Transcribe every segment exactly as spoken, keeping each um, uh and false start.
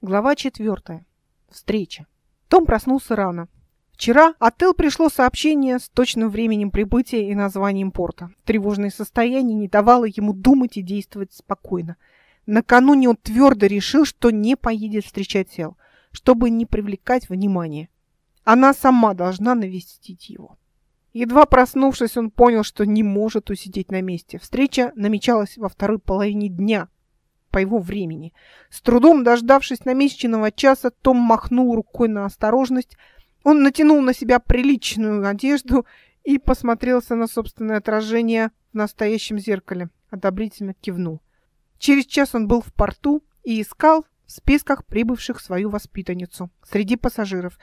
Глава четвертая. Встреча. Том проснулся рано. Вчера от Эл пришло сообщение с точным временем прибытия и названием порта. Тревожное состояние не давало ему думать и действовать спокойно. Накануне он твердо решил, что не поедет встречать Эл, чтобы не привлекать внимания. Она сама должна навестить его. Едва проснувшись, он понял, что не может усидеть на месте. Встреча намечалась во второй половине дня по его времени. С трудом дождавшись намеченного часа, Том махнул рукой на осторожность. Он натянул на себя приличную одежду и посмотрелся на собственное отражение в настоящем зеркале. Одобрительно кивнул. Через час он был в порту и искал в списках прибывших свою воспитанницу среди пассажиров.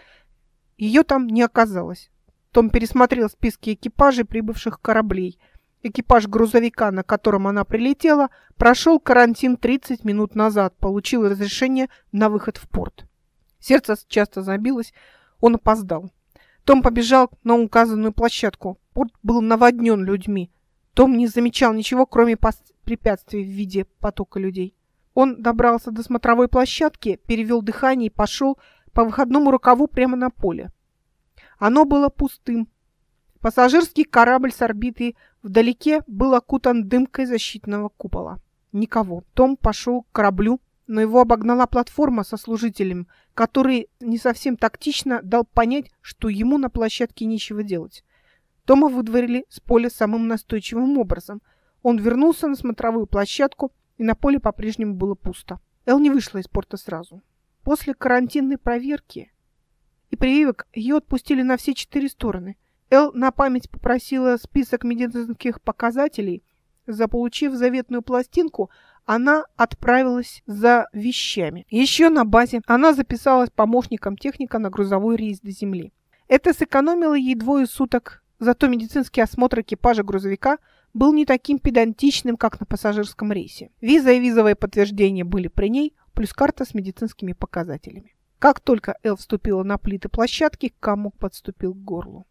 Ее там не оказалось. Том пересмотрел списки экипажей прибывших кораблей. Экипаж грузовика, на котором она прилетела, прошел карантин тридцать минут назад, получил разрешение на выход в порт. Сердце часто забилось, он опоздал. Том побежал на указанную площадку. Порт был наводнен людьми. Том не замечал ничего, кроме препятствий в виде потока людей. Он добрался до смотровой площадки, перевел дыхание и пошел по выходному рукаву прямо на поле. Оно было пустым. Пассажирский корабль с орбиты вдалеке был окутан дымкой защитного купола. Никого. Том пошел к кораблю, но его обогнала платформа со служителем, который не совсем тактично дал понять, что ему на площадке нечего делать. Тома выдворили с поля самым настойчивым образом. Он вернулся на смотровую площадку, и на поле по-прежнему было пусто. Эл не вышла из порта сразу. После карантинной проверки и прививок ее отпустили на все четыре стороны. Эл на память попросила список медицинских показателей. Заполучив заветную пластинку, она отправилась за вещами. Еще на базе она записалась помощником техника на грузовой рейс до Земли. Это сэкономило ей двое суток, зато медицинский осмотр экипажа грузовика был не таким педантичным, как на пассажирском рейсе. Виза и визовое подтверждение были при ней, плюс карта с медицинскими показателями. Как только Эл вступила на плиты площадки, комок подступил к горлу.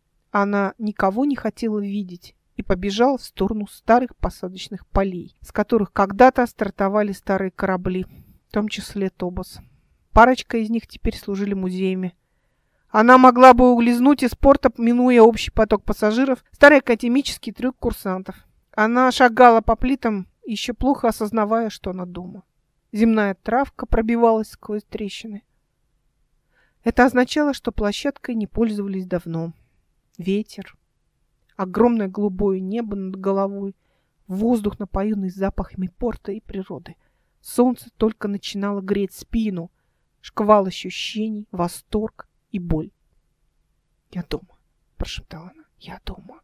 Она никого не хотела видеть и побежала в сторону старых посадочных полей, с которых когда-то стартовали старые корабли, в том числе Тобос. Парочка из них теперь служили музеями. Она могла бы улизнуть из порта, минуя общий поток пассажиров, старый академический трюк курсантов. Она шагала по плитам, еще плохо осознавая, что она дома. Земная травка пробивалась сквозь трещины. Это означало, что площадкой не пользовались давно. Ветер, огромное голубое небо над головой, воздух, напоенный запахами порта и природы. Солнце только начинало греть спину, шквал ощущений, восторг и боль. «Я дома», — прошептала она, — «я дома».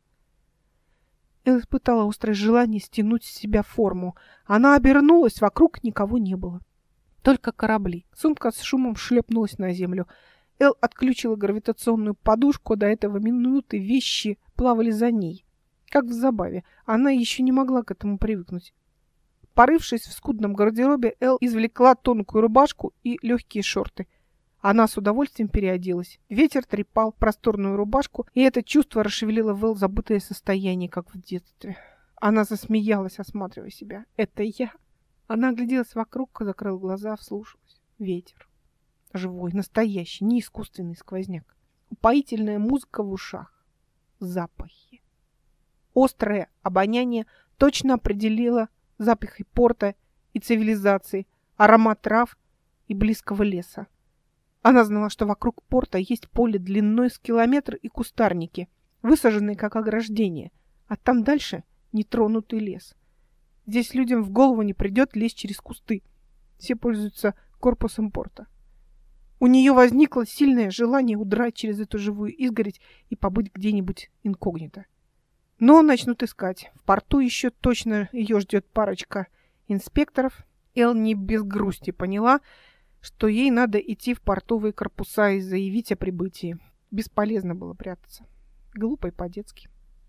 Эл испытала острое желание стянуть с себя форму. Она обернулась, вокруг никого не было. Только корабли. Сумка с шумом шлепнулась на землю. Эл отключила гравитационную подушку, до этого минуты вещи плавали за ней. Как в забаве. Она еще не могла к этому привыкнуть. Порывшись в скудном гардеробе, Эл извлекла тонкую рубашку и легкие шорты. Она с удовольствием переоделась. Ветер трепал просторную рубашку, и это чувство расшевелило в Эл забытое состояние, как в детстве. Она засмеялась, осматривая себя. «Это я?» Она огляделась вокруг, закрыла глаза, вслушалась. Ветер. Живой, настоящий, не искусственный сквозняк. Упоительная музыка в ушах. Запахи. Острое обоняние точно определило запахи порта и цивилизации, аромат трав и близкого леса. Она знала, что вокруг порта есть поле длиной с километр и кустарники, высаженные как ограждение, а там дальше нетронутый лес. Здесь людям в голову не придет лезть через кусты. Все пользуются корпусом порта. У нее возникло сильное желание удрать через эту живую изгородь и побыть где-нибудь инкогнито. Но начнут искать. В порту еще точно ее ждет парочка инспекторов. Эл не без грусти поняла, что ей надо идти в портовые корпуса и заявить о прибытии. Бесполезно было прятаться. Глупо и по-детски.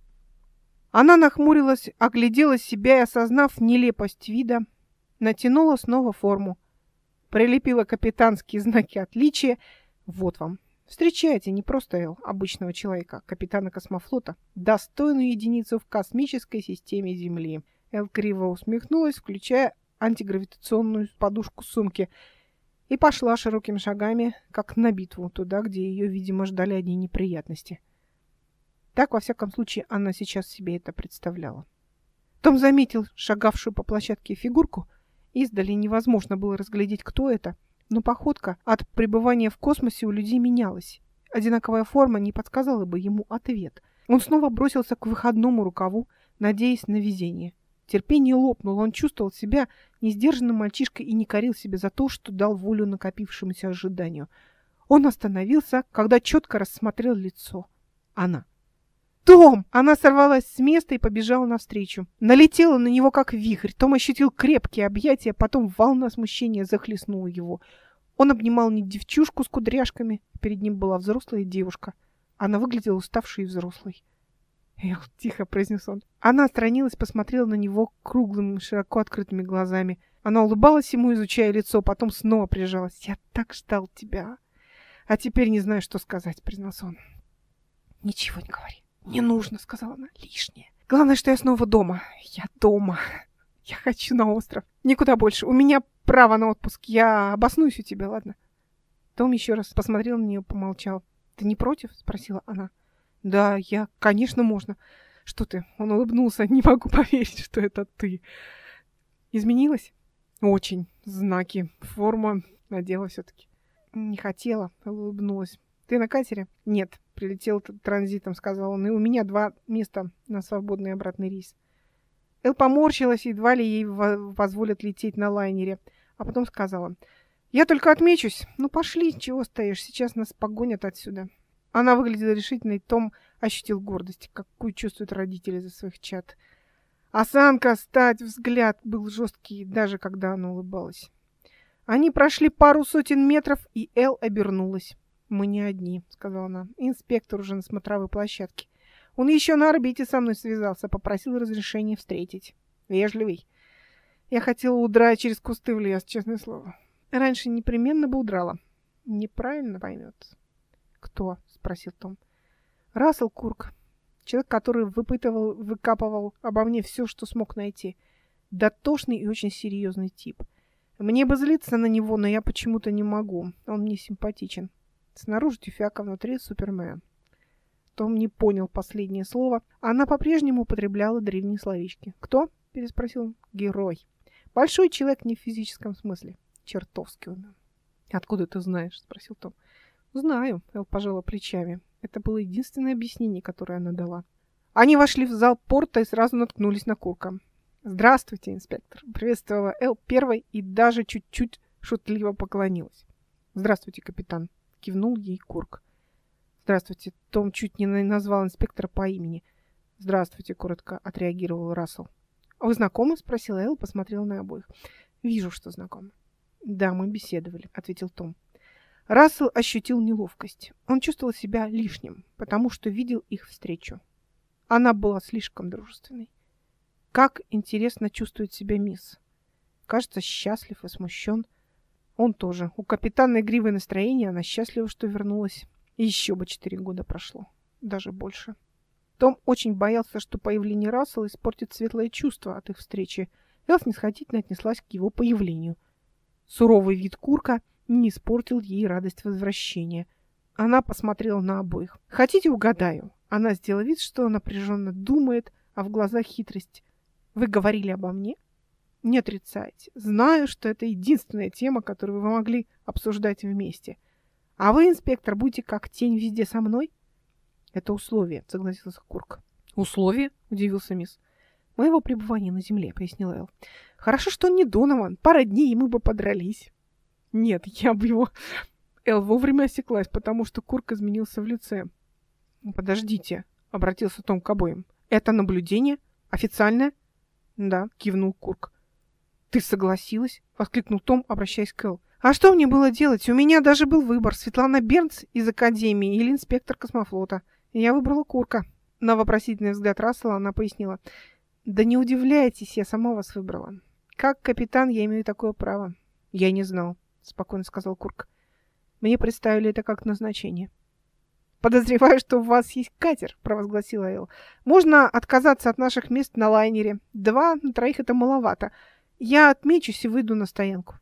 Она нахмурилась, оглядела себя и, осознав нелепость вида, натянула снова форму. Прилепила капитанские знаки отличия. Вот вам. Встречайте не просто Эл, обычного человека, капитана космофлота, достойную единицу в космической системе Земли. Эл криво усмехнулась, включая антигравитационную подушку сумки. и пошла широкими шагами, как на битву, туда, где ее, видимо, ждали одни неприятности. Так, во всяком случае, она сейчас себе это представляла. Том заметил шагавшую по площадке фигурку. Издали невозможно было разглядеть, кто это, но походка от пребывания в космосе у людей менялась. Одинаковая форма не подсказала бы ему ответ. Он снова бросился к выходному рукаву, надеясь на везение. Терпение лопнуло, он чувствовал себя несдержанным мальчишкой и не корил себя за то, что дал волю накопившемуся ожиданию. Он остановился, когда четко рассмотрел лицо. Она. «Том!» Она сорвалась с места и побежала навстречу. Налетела на него, как вихрь. Том ощутил крепкие объятия, потом волна смущения захлестнула его. Он обнимал не девчушку с кудряшками, перед ним была взрослая девушка. Она выглядела уставшей и взрослой. «Эл», — тихо произнес он. Она отстранилась, посмотрела на него круглыми, широко открытыми глазами. Она улыбалась ему, изучая лицо, потом снова прижалась. «Я так ждал тебя. А теперь не знаю, что сказать», — признался он. «Ничего не говори. Не нужно», — сказала она. «Лишнее. Главное, что я снова дома. Я дома. Я хочу на остров. Никуда больше. У меня право на отпуск. Я обоснуюсь у тебя, ладно?» Том еще раз посмотрел на нее, помолчал. «Ты не против?» — спросила она. «Да, я, конечно, можно. Что ты?» Он улыбнулся. «Не могу поверить, что это ты». «Изменилась?» «Очень. Знаки. Форма надела все-таки». «Не хотела», — улыбнулась. «Ты на катере?» «Нет, прилетел транзитом», — сказал он. «И у меня два места на свободный обратный рейс». Эл поморщилась, едва ли ей позволят лететь на лайнере. А потом сказала: «Я только отмечусь. Ну пошли, чего стоишь? Сейчас нас погонят отсюда». Она выглядела решительной, Том ощутил гордость, какую чувствуют родители за своих чад. Осанка, стать, взгляд был жесткий, даже когда она улыбалась. Они прошли пару сотен метров, и Эл обернулась. «Мы не одни», — сказала она. «Инспектор уже на смотровой площадке. Он еще на орбите со мной связался, попросил разрешения встретить. Вежливый. Я хотела удрать через кусты в лес, честное слово. Раньше непременно бы удрала. Неправильно поймет». «Кто?» — спросил Том. «Рассел Курк. Человек, который выпытывал, выкапывал обо мне все, что смог найти. Дотошный и очень серьезный тип. Мне бы злиться на него, но я почему-то не могу. Он мне симпатичен. Снаружи тюфяк, а внутри Супермен». Том не понял последнее слово. Она по-прежнему употребляла древние словечки. «Кто?» — переспросил он. «Герой. Большой человек не в физическом смысле. Чертовски умен». «Откуда ты знаешь?» — спросил Том. «Знаю», — Эл пожала плечами. Это было единственное объяснение, которое она дала. Они вошли в зал порта и сразу наткнулись на Курка. «Здравствуйте, инспектор», — приветствовала Эл первой и даже чуть-чуть шутливо поклонилась. «Здравствуйте, капитан», — кивнул ей Курк. «Здравствуйте», — Том чуть не назвал инспектора по имени. «Здравствуйте», — коротко отреагировал Рассел. «Вы знакомы?» — спросила Эл, посмотрела на обоих. «Вижу, что знакомы». «Да, мы беседовали», — ответил Том. Рассел ощутил неловкость. Он чувствовал себя лишним, потому что видел их встречу. Она была слишком дружественной. Как интересно чувствует себя мисс. Кажется, счастлив и смущен. Он тоже. У капитана игривое настроение, она счастлива, что вернулась. И еще бы четыре года прошло. Даже больше. Том очень боялся, что появление Рассела испортит светлое чувство от их встречи. Эл снисходительно отнеслась к его появлению. Суровый вид Курка не испортил ей радость возвращения. Она посмотрела на обоих. «Хотите, угадаю?» Она сделала вид, что напряженно думает, а в глазах хитрость. «Вы говорили обо мне?» «Не отрицайте. Знаю, что это единственная тема, которую вы могли обсуждать вместе. А вы, инспектор, будете как тень везде со мной?» «Это условие», — согласился Курк. «Условие?» — удивился мисс. «Моего пребывания на земле», — пояснила Эл. «Хорошо, что он не Донован. Пара дней, и мы бы подрались». «Нет, я бы его...» Эл вовремя осеклась, потому что Курк изменился в лице. «Подождите», — обратился Том к обоим. «Это наблюдение? Официальное?» «Да», — кивнул Курк. «Ты согласилась?» — воскликнул Том, обращаясь к Эл. «А что мне было делать? У меня даже был выбор. Светлана Бернс из Академии или инспектор космофлота. И я выбрала Курка». На вопросительный взгляд Рассела она пояснила. «Да не удивляйтесь, я сама вас выбрала. Как капитан я имею такое право». «Я не знал», — спокойно сказал Курк. «Мне представили это как назначение». «Подозреваю, что у вас есть катер», — провозгласила Эл. «Можно отказаться от наших мест на лайнере. Два на троих — это маловато. Я отмечусь и выйду на стоянку».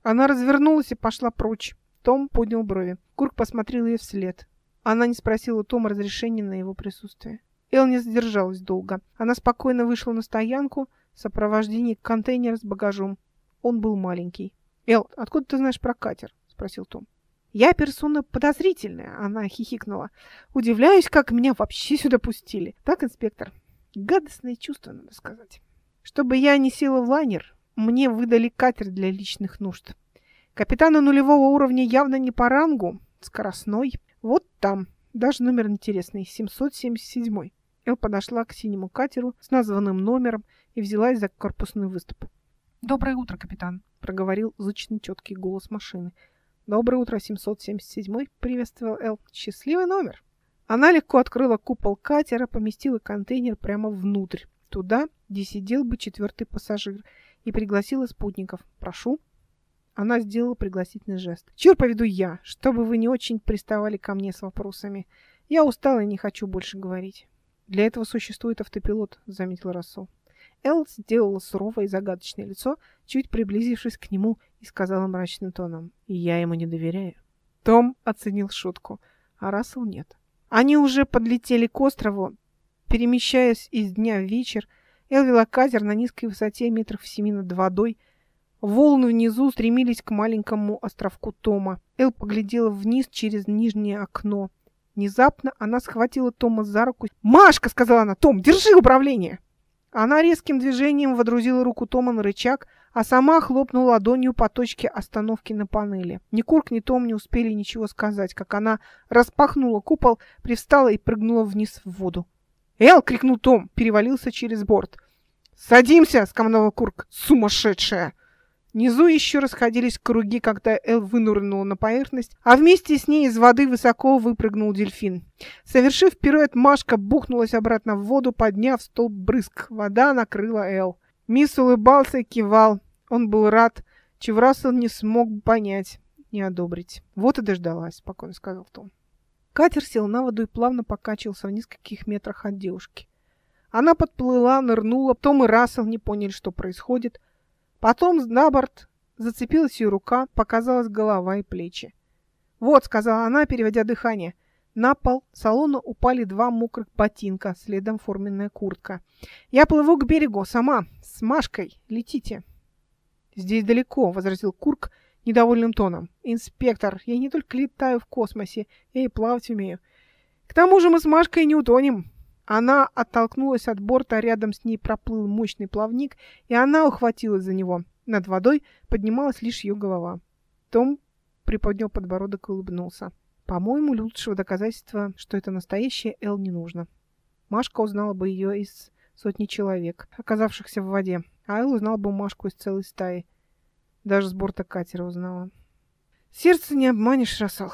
Она развернулась и пошла прочь. Том поднял брови. Курк посмотрел ей вслед. Она не спросила у Тома разрешения на его присутствие. Эл не задержалась долго. Она спокойно вышла на стоянку в сопровождении контейнера с багажом. Он был маленький. «Эл, откуда ты знаешь про катер?» — спросил Том. «Я персона подозрительная», — она хихикнула. «Удивляюсь, как меня вообще сюда пустили. Так, инспектор?» Гадостное чувство, надо сказать. Чтобы я не села в лайнер, мне выдали катер для личных нужд. Капитану нулевого уровня явно не по рангу, скоростной. Вот там, даже номер интересный, семьсот семьдесят седьмой. Эл подошла к синему катеру с названным номером и взялась за корпусный выступ. «Доброе утро, капитан», — проговорил зычный четкий голос машины. «Доброе утро, семьсот семьдесят седьмой», — приветствовал Эл. «Счастливый номер». Она легко открыла купол катера, поместила контейнер прямо внутрь, туда, где сидел бы четвертый пассажир, и пригласила спутников. «Прошу». Она сделала пригласительный жест. «Черт поведу я, чтобы вы не очень приставали ко мне с вопросами. Я устала и не хочу больше говорить». «Для этого существует автопилот», — заметил Рассел. Эл сделала суровое и загадочное лицо, чуть приблизившись к нему, и сказала мрачным тоном: «Я ему не доверяю». Том оценил шутку, а Рассел нет. Они уже подлетели к острову. Перемещаясь из дня в вечер, Эл вела катер на низкой высоте метров в семи над водой. Волны внизу стремились к маленькому островку Тома. Эл поглядела вниз через нижнее окно. Внезапно она схватила Тома за руку. «Машка!» — сказала она. «Том, держи управление!» Она резким движением водрузила руку Тома на рычаг, а сама хлопнула ладонью по точке остановки на панели. Ни Курк, ни Том не успели ничего сказать, как она распахнула купол, привстала и прыгнула вниз в воду. «Эл!» — крикнул Том, перевалился через борт. «Садимся!» — скомандовал Курк. «Сумасшедшая!» Внизу еще расходились круги, когда Эл вынырнула на поверхность, а вместе с ней из воды высоко выпрыгнул дельфин. Совершив пируэт, Машка бухнулась обратно в воду, подняв столб брызг. Вода накрыла Эл. Мисс улыбался и кивал. Он был рад, чего Рассел не смог понять, не одобрить. «Вот и дождалась», — спокойно сказал Том. Катер сел на воду и плавно покачивался в нескольких метрах от девушки. Она подплыла, нырнула. Том и Рассел не поняли, что происходит. Потом на борт зацепилась ее рука, показалась голова и плечи. «Вот», — сказала она, переводя дыхание. На пол салона упали два мокрых ботинка, следом форменная куртка. «Я плыву к берегу, сама, с Машкой. Летите». «Здесь далеко», — возразил Курк недовольным тоном. «Инспектор, я не только летаю в космосе, я и плавать умею. К тому же мы с Машкой не утонем». Она оттолкнулась от борта, рядом с ней проплыл мощный плавник, и она ухватилась за него. Над водой поднималась лишь ее голова. Том приподнял подбородок и улыбнулся. «По-моему, лучшего доказательства, что это настоящая Эл, не нужно. Машка узнала бы ее из сотни человек, оказавшихся в воде, а Эл узнал бы Машку из целой стаи. Даже с борта катера узнала. Сердце не обманешь, Рассел».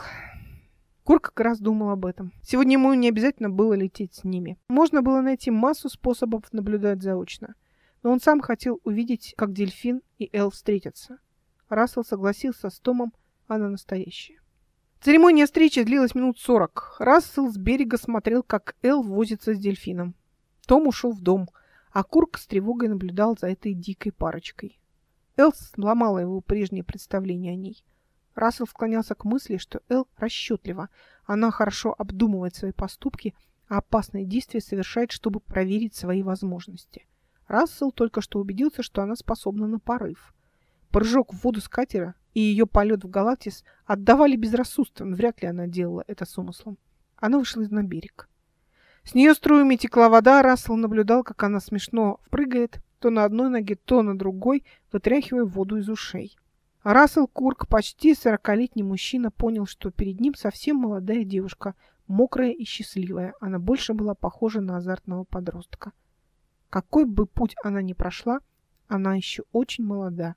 Курк как раз думал об этом. Сегодня ему не обязательно было лететь с ними. Можно было найти массу способов наблюдать заочно. Но он сам хотел увидеть, как дельфин и Эл встретятся. Рассел согласился с Томом, она настоящая. Церемония встречи длилась минут сорок. Рассел с берега смотрел, как Эл возится с дельфином. Том ушел в дом, а Курк с тревогой наблюдал за этой дикой парочкой. Эл сломала его прежнее представление о ней. Рассел склонялся к мысли, что Эл расчетлива. Она хорошо обдумывает свои поступки, а опасные действия совершает, чтобы проверить свои возможности. Рассел только что убедился, что она способна на порыв. Прыжок в воду с катера и ее полет в Галактис отдавали безрассудством. Вряд ли она делала это с умыслом. Она вышла на берег. С нее струями текла вода. Рассел наблюдал, как она смешно прыгает, то на одной ноге, то на другой, вытряхивая воду из ушей. Рассел Курк, почти сорокалетний мужчина, понял, что перед ним совсем молодая девушка, мокрая и счастливая. Она больше была похожа на азартного подростка. Какой бы путь она ни прошла, она еще очень молода.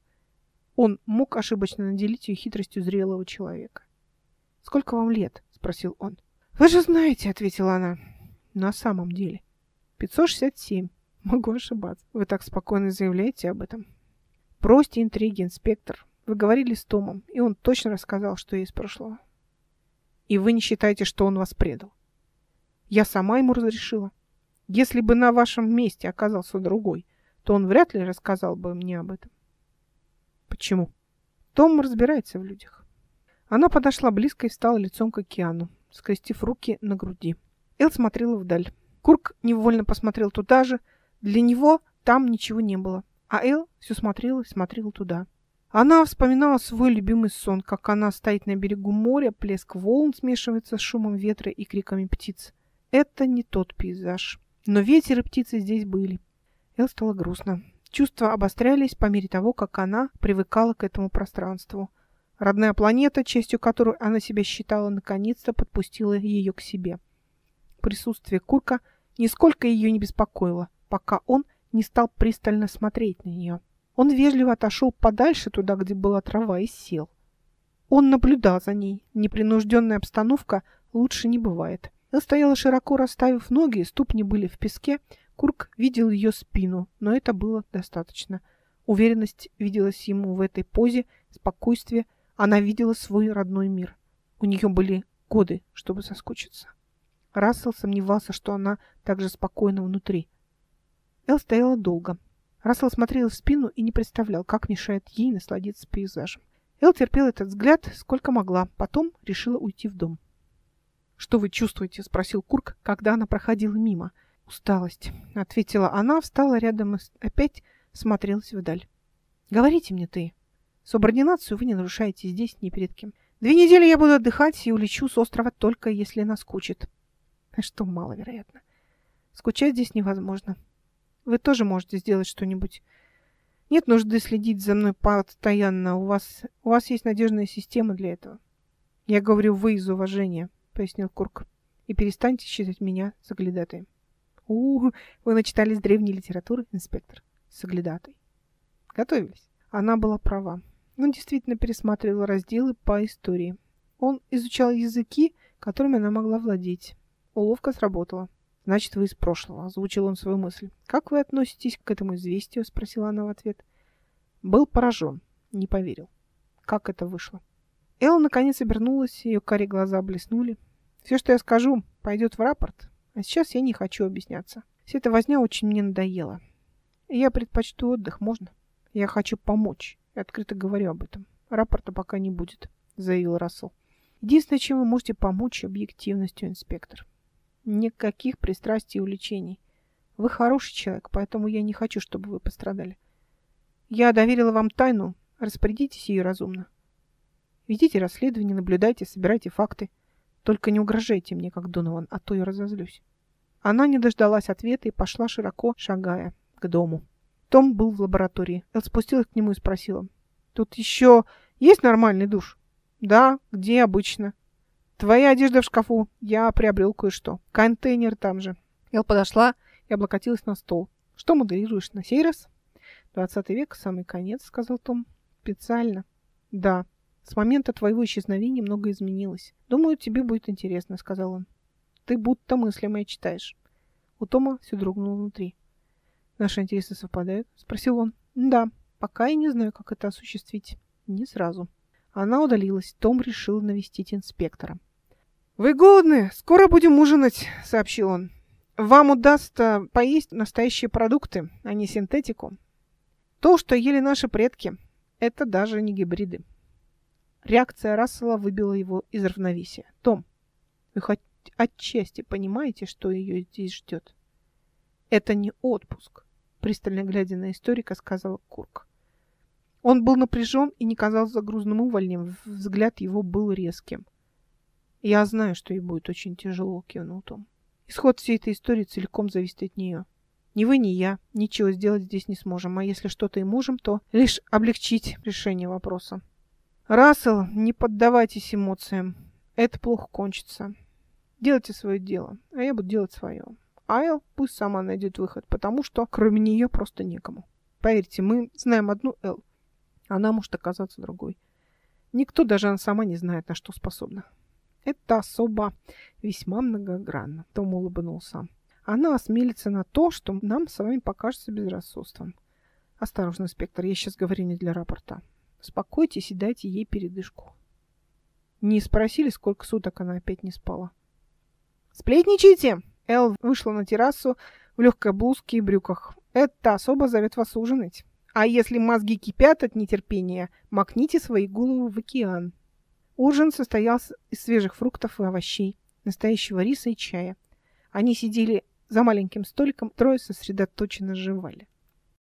Он мог ошибочно наделить ее хитростью зрелого человека. «Сколько вам лет?» — спросил он. «Вы же знаете», — ответила она. «На самом деле. пятьсот шестьдесят семь. Могу ошибаться. Вы так спокойно заявляете об этом». «Бросьте интриги, инспектор. Вы говорили с Томом, и он точно рассказал, что есть прошлого. И вы не считаете, что он вас предал?» «Я сама ему разрешила. Если бы на вашем месте оказался другой, то он вряд ли рассказал бы мне об этом». «Почему?» Том разбирается в людях. Она подошла близко и встала лицом к океану, скрестив руки на груди. Эл смотрела вдаль. Курк невольно посмотрел туда же. Для него там ничего не было. А Эл все смотрела и смотрела туда. Она вспоминала свой любимый сон, как она стоит на берегу моря, плеск волн смешивается с шумом ветра и криками птиц. Это не тот пейзаж. Но ветер и птицы здесь были. Эл стало грустно. Чувства обострялись по мере того, как она привыкала к этому пространству. Родная планета, частью которой она себя считала, наконец-то подпустила ее к себе. Присутствие Курка нисколько ее не беспокоило, пока он не стал пристально смотреть на нее. Он вежливо отошел подальше туда, где была трава, и сел. Он наблюдал за ней. Непринужденная обстановка лучше не бывает. Эл стояла широко расставив ноги, ступни были в песке. Курк видел ее спину, но это было достаточно. Уверенность виделась ему в этой позе, спокойствие. Она видела свой родной мир. У нее были годы, чтобы соскучиться. Рассел сомневался, что она так же спокойна внутри. Эл стояла долго. Рассел смотрел в спину и не представлял, как мешает ей насладиться пейзажем. Эл терпела этот взгляд сколько могла, потом решила уйти в дом. «Что вы чувствуете?» — спросил Курк, когда она проходила мимо. «Усталость», — ответила она, встала рядом и опять смотрелась вдаль. «Говорите мне ты. Субординацию вы не нарушаете здесь ни перед кем. Две недели я буду отдыхать и улечу с острова только если наскучит». Что маловероятно. Скучать здесь невозможно. Вы тоже можете сделать что-нибудь. Нет нужды следить за мной постоянно. У вас, у вас есть надежная система для этого. Я говорю «вы» из уважения, пояснил Курк. И перестаньте считать меня соглядатаем. У, вы начитались древней литературы, инспектор? Соглядатай. Готовились. Она была права. Он действительно пересматривал разделы по истории. Он изучал языки, которыми она могла владеть. Уловка сработала. «Значит, вы из прошлого», — озвучил он свою мысль. «Как вы относитесь к этому известию?» — спросила она в ответ. Был поражен. Не поверил. Как это вышло? Эл наконец обернулась, ее карие глаза блеснули. «Все, что я скажу, пойдет в рапорт. А сейчас я не хочу объясняться. Вся эта возня очень мне надоела. И я предпочту отдых, можно? Я хочу помочь. И открыто говорю об этом. Рапорта пока не будет», — заявил Рассел. «Единственное, чем вы можете помочь, объективностью, инспектор. Никаких пристрастий и увлечений. Вы хороший человек, поэтому я не хочу, чтобы вы пострадали. Я доверила вам тайну, распорядитесь ее разумно. Ведите расследование, наблюдайте, собирайте факты. Только не угрожайте мне, как Донован, а то я разозлюсь». Она не дождалась ответа и пошла, широко шагая, к дому. Том был в лаборатории. Эл спустилась к нему и спросила. «Тут еще есть нормальный душ?» «Да, где обычно?» «Твоя одежда в шкафу. Я приобрел кое-что. Контейнер там же». Эл подошла и облокотилась на стол. «Что моделируешь на сей раз?» «Двадцатый век, самый конец», — сказал Том. «Специально?» «Да. С момента твоего исчезновения многое изменилось. Думаю, тебе будет интересно», — сказал он. «Ты будто мысли мои читаешь». У Тома все дрогнуло внутри. «Наши интересы совпадают?» — спросил он. «Да. Пока я не знаю, как это осуществить. Не сразу». Она удалилась. Том решил навестить инспектора. «Вы голодны? Скоро будем ужинать», — сообщил он. «Вам удастся поесть настоящие продукты, а не синтетику. То, что ели наши предки, это даже не гибриды». Реакция Рассела выбила его из равновесия. «Том, вы хоть отчасти понимаете, что ее здесь ждет?» «Это не отпуск», — пристально глядя на историка, сказал Курк. Он был напряжен и не казался грузным увольнем. Взгляд его был резким. «Я знаю, что ей будет очень тяжело», — кивнул Том. «Исход всей этой истории целиком зависит от нее. Ни вы, ни я ничего сделать здесь не сможем, а если что-то и можем, то лишь облегчить решение вопроса. Рассел, не поддавайтесь эмоциям. Это плохо кончится. Делайте свое дело, а я буду делать свое. Айл пусть сама найдет выход, потому что кроме нее просто некому. Поверьте, мы знаем одну Эл. Она может оказаться другой. Никто, даже она сама, не знает, на что способна. Это особо весьма многогранно», — Том улыбнулся. «Она осмелится на то, что нам с вами покажется безрассудством. Осторожно, инспектор, я сейчас говорю не для рапорта. Успокойтесь и дайте ей передышку». Не спросили, сколько суток она опять не спала. «Сплетничайте!» Эл вышла на террасу в легкой блузке и брюках. «Это особо зовет вас ужинать. А если мозги кипят от нетерпения, макните свои головы в океан. Ужин состоял из свежих фруктов и овощей, настоящего риса и чая. Они сидели за маленьким столиком, трое сосредоточенно жевали.